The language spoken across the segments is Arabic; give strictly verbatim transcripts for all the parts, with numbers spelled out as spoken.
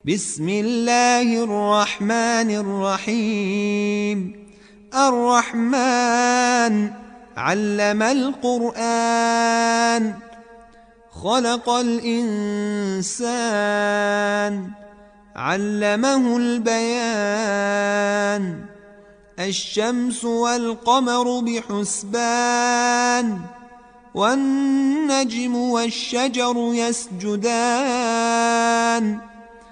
بسم الله الرحمن الرحيم الرحمن علم القرآن خلق الإنسان علمه البيان الشمس والقمر بحسبان والنجم والشجر يسجدان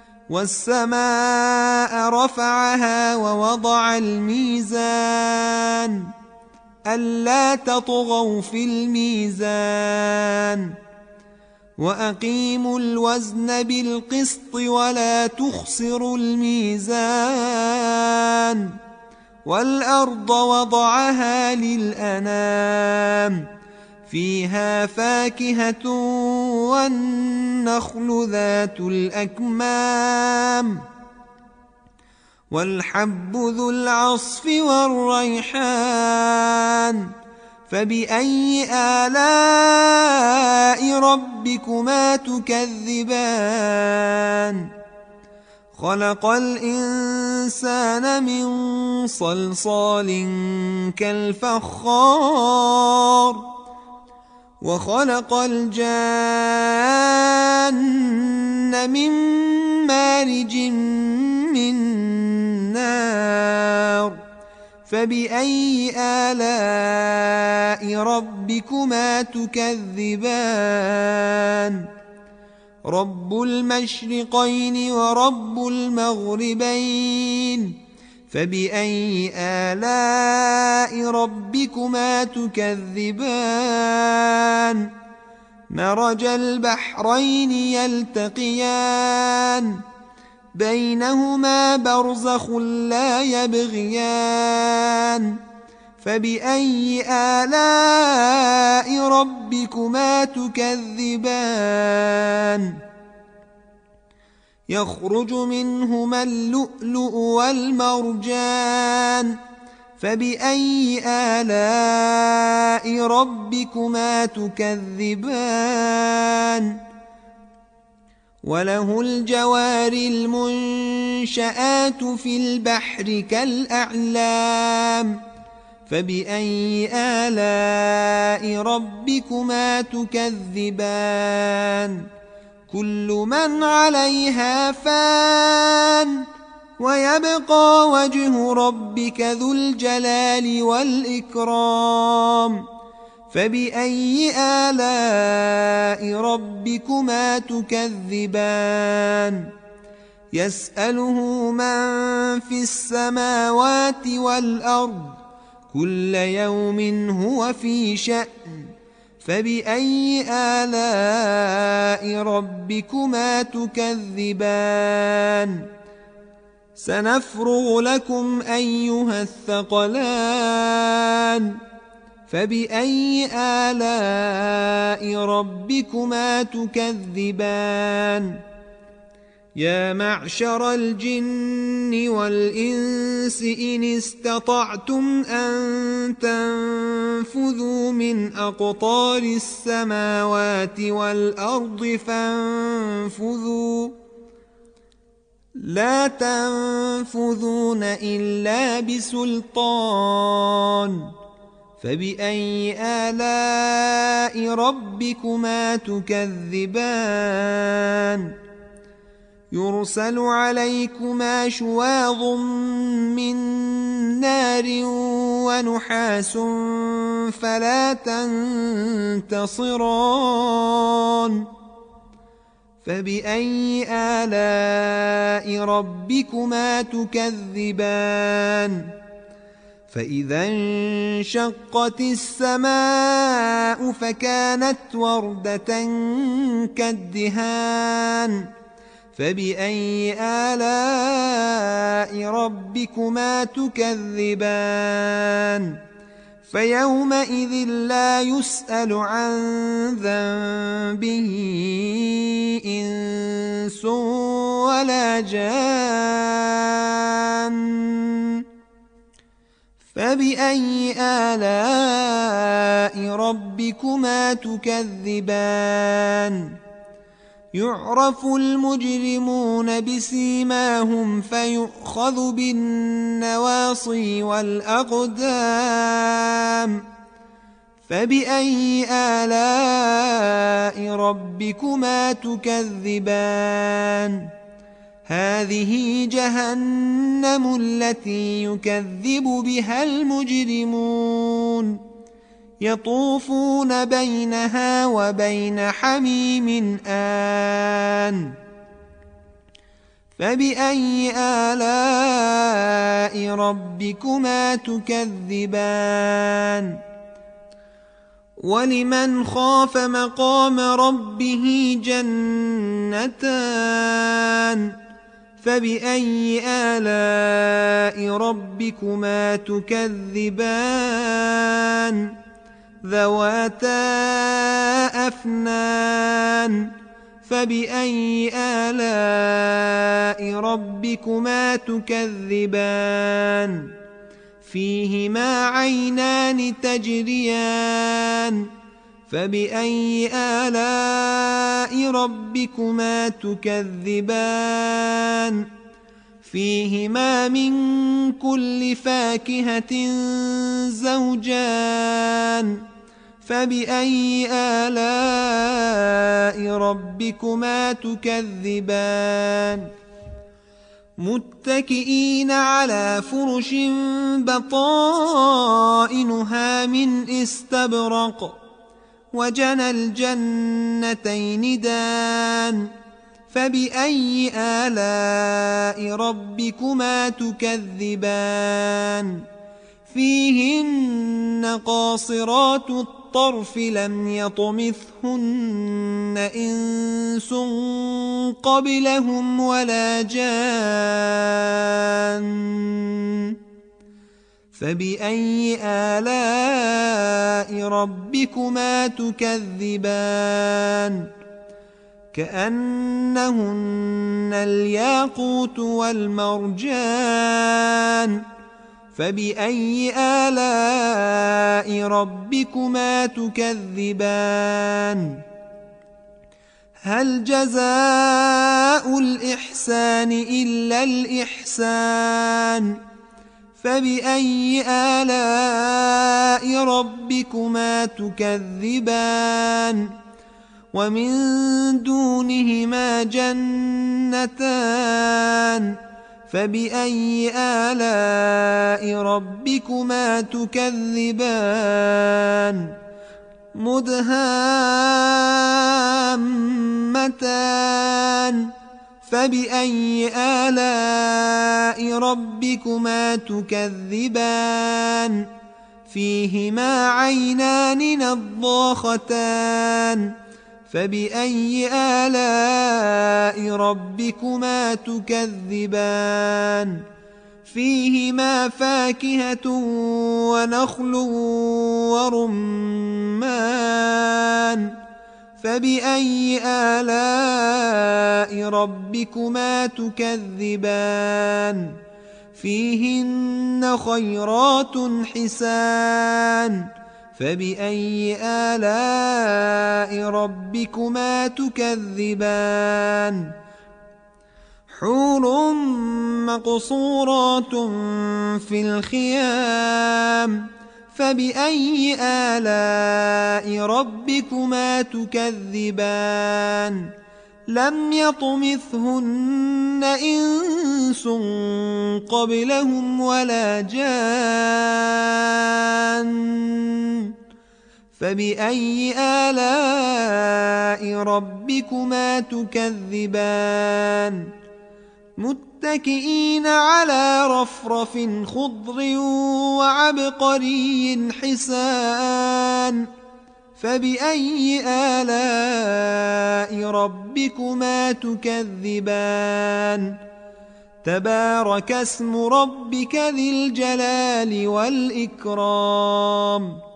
والسماء رفعها ووضع الميزان ألا تطغوا في الميزان وأقيموا الوزن بالقسط ولا تخسروا الميزان والأرض وضعها للأنام فيها فاكهة والنخل ذات الأكمام والحب ذو العصف والريحان فبأي آلاء ربكما تكذبان خلق الإنسان من صلصال كالفخار وخلق الجان من مارج من نار فبأي آلاء ربكما تكذبان رب المشرقين ورب المغربين فبأي آلاء ربكما تكذبان مرج البحرين يلتقيان بينهما برزخ لا يبغيان فبأي آلاء ربكما تكذبان يخرج منهما اللؤلؤ والمرجان فبأي آلاء ربكما تكذبان وله الجوار المنشآت في البحر كالأعلام فبأي آلاء ربكما تكذبان كل من عليها فان ويبقى وجه ربك ذو الجلال والإكرام فبأي آلاء ربكما تكذبان يسأله من في السماوات والأرض كل يوم هو في شأن فبأي آلاء ربكما تكذبان سنفرغ لكم أيها الثقلان فبأي آلاء ربكما تكذبان يا معشر الجن والإنس إن استطعتم أن تنفذوا من أقطار السماوات والأرض فانفذوا لا تنفذون إلا بسلطان فبأي آلاء ربكما تكذبان يرسل عليكما شواظ من نار ونحاس فلا تنتصران فبأي آلاء ربكما تكذبان فإذا انشقت السماء فكانت وردة كالدهان فبأي آلاء ربكما تكذبان فيومئذ لا يسأل عن ذنبه إنس ولا جان فبأي آلاء ربكما تكذبان يعرف المجرمون بسيماهم فيؤخذ بالنواصي والأقدام فبأي آلاء ربكما تكذبان هذه جهنم التي يكذب بها المجرمون يطوفون بينها وبين حميم آن فبأي آلاء ربكما تكذبان ولمن خاف مقام ربه جنتان فبأي آلاء ربكما تكذبان ذواتا أفنان فبأي آلاء ربكما تكذبان فيهما عينان تجريان فبأي آلاء ربكما تكذبان فيهما من كل فاكهة زوجان فبأي آلاء ربكما تكذبان متكئين على فرش بطائنها من استبرق وجنى الجنتين دان فبأي آلاء ربكما تكذبان فيهن قاصرات الطرف لم يطمثهن إنس قبلهم ولا جان فبأي آلاء ربكما تكذبان كأنهن الياقوت والمرجان فبأي آلاء ربكما تكذبان هل جزاء الإحسان إلا الإحسان فبأي آلاء ربكما تكذبان ومن دونهما جنتان فبأي آلاء ربكما تكذبان مدهامتان فبأي آلاء ربكما تكذبان فيهما عينان نضاختان فبأي آلاء ربكما تكذبان فيهما فاكهة ونخل ورمان فبأي آلاء ربكما تكذبان فيهن خيرات حسان فبأي آلاء ربكما تكذبان حور مقصورات في الخيام فبأي آلاء ربكما تكذبان لم يطمثهن إنس قبلهم ولا جان فبأي آلاء ربكما تكذبان متكئين على رفرف خضر وعبقري حسان فبأي آلاء ربكما تكذبان تبارك اسم ربك ذي الجلال والإكرام